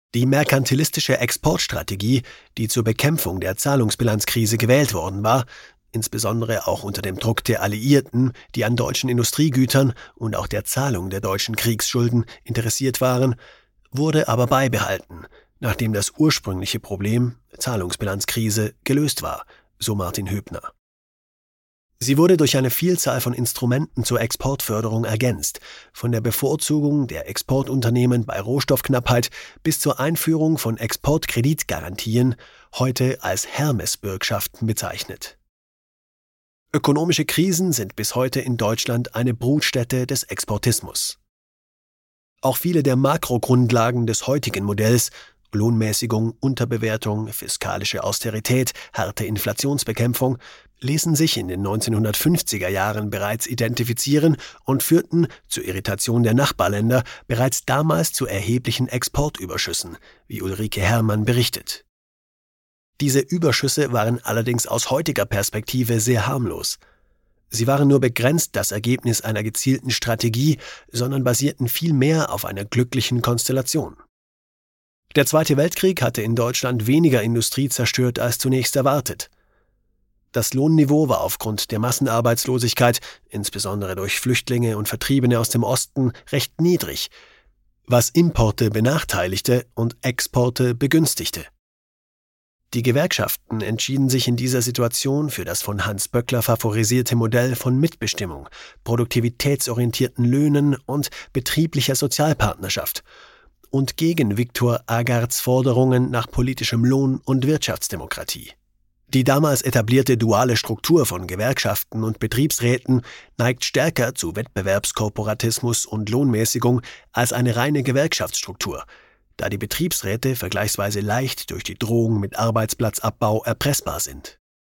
Die merkantilistische Exportstrategie, die zur Bekämpfung der Zahlungsbilanzkrise gewählt worden war, insbesondere auch unter dem Druck der Alliierten, die an deutschen Industriegütern und auch der Zahlung der deutschen Kriegsschulden interessiert waren, wurde aber beibehalten, nachdem das ursprüngliche Problem, Zahlungsbilanzkrise, gelöst war, so Martin Hübner. Sie wurde durch eine Vielzahl von Instrumenten zur Exportförderung ergänzt, von der Bevorzugung der Exportunternehmen bei Rohstoffknappheit bis zur Einführung von Exportkreditgarantien, heute als Hermes-Bürgschaften bezeichnet. Ökonomische Krisen sind bis heute in Deutschland eine Brutstätte des Exportismus. Auch viele der Makrogrundlagen des heutigen Modells, Lohnmäßigung, Unterbewertung, fiskalische Austerität, harte Inflationsbekämpfung, ließen sich in den 1950er Jahren bereits identifizieren und führten, zur Irritation der Nachbarländer, bereits damals zu erheblichen Exportüberschüssen, wie Ulrike Herrmann berichtet. Diese Überschüsse waren allerdings aus heutiger Perspektive sehr harmlos. Sie waren nur begrenzt das Ergebnis einer gezielten Strategie, sondern basierten vielmehr auf einer glücklichen Konstellation. Der Zweite Weltkrieg hatte in Deutschland weniger Industrie zerstört als zunächst erwartet. Das Lohnniveau war aufgrund der Massenarbeitslosigkeit, insbesondere durch Flüchtlinge und Vertriebene aus dem Osten, recht niedrig, was Importe benachteiligte und Exporte begünstigte. Die Gewerkschaften entschieden sich in dieser Situation für das von Hans Böckler favorisierte Modell von Mitbestimmung, produktivitätsorientierten Löhnen und betrieblicher Sozialpartnerschaft und gegen Viktor Agards Forderungen nach politischem Lohn und Wirtschaftsdemokratie. Die damals etablierte duale Struktur von Gewerkschaften und Betriebsräten neigt stärker zu Wettbewerbskorporatismus und Lohnmäßigung als eine reine Gewerkschaftsstruktur, da die Betriebsräte vergleichsweise leicht durch die Drohung mit Arbeitsplatzabbau erpressbar sind.